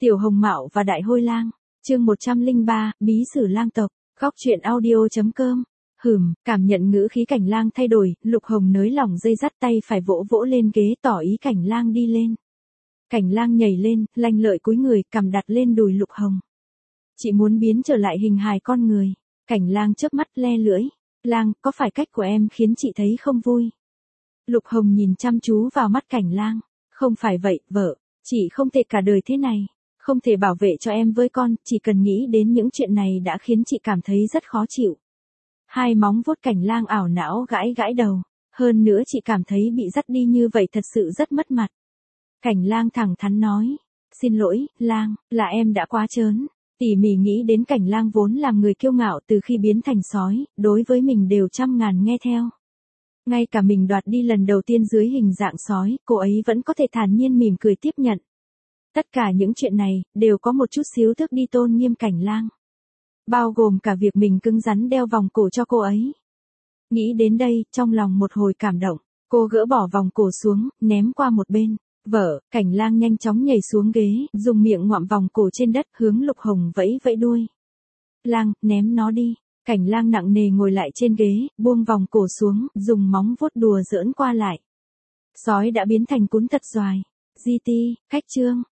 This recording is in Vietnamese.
Tiểu Hồng Mạo và Đại Hôi Lang, chương 103, Bí sử lang tộc, góc truyện audio.com. Cảm nhận ngữ khí Cảnh Lang thay đổi, Lục Hồng nới lỏng dây dắt tay phải vỗ vỗ lên ghế tỏ ý Cảnh Lang đi lên. Cảnh Lang nhảy lên, lanh lợi cúi người, cằm đặt lên đùi Lục Hồng. Chị muốn biến trở lại hình hài con người. Cảnh Lang chớp mắt le lưỡi. Lang, có phải cách của em khiến chị thấy không vui? Lục Hồng nhìn chăm chú vào mắt Cảnh Lang. Không phải vậy, vợ. Chị không thể cả đời thế này. Không thể bảo vệ cho em với con, chỉ cần nghĩ đến những chuyện này đã khiến chị cảm thấy rất khó chịu. Hai móng vuốt Cảnh Lang ảo não gãi gãi đầu. Hơn nữa chị cảm thấy bị dắt đi như vậy thật sự rất mất mặt. Cảnh Lang thẳng thắn nói. Xin lỗi, Lang, là em đã quá trớn. Tỉ mỉ nghĩ đến Cảnh Lang vốn làm người kiêu ngạo từ khi biến thành sói, đối với mình đều trăm ngàn nghe theo. Ngay cả mình đoạt đi lần đầu tiên dưới hình dạng sói, cô ấy vẫn có thể thản nhiên mỉm cười tiếp nhận. Tất cả những chuyện này, đều có một chút xíu thước đi tôn nghiêm Cảnh Lang. Bao gồm cả việc mình cứng rắn đeo vòng cổ cho cô ấy. Nghĩ đến đây, trong lòng một hồi cảm động, cô gỡ bỏ vòng cổ xuống, ném qua một bên. Vợ, Cảnh Lang nhanh chóng nhảy xuống ghế, dùng miệng ngoạm vòng cổ trên đất hướng Lục Hồng vẫy vẫy đuôi. Lang, ném nó đi. Cảnh Lang nặng nề ngồi lại trên ghế, buông vòng cổ xuống, dùng móng vuốt đùa giỡn qua lại. Sói đã biến thành cún thật doài. GT, khách trương.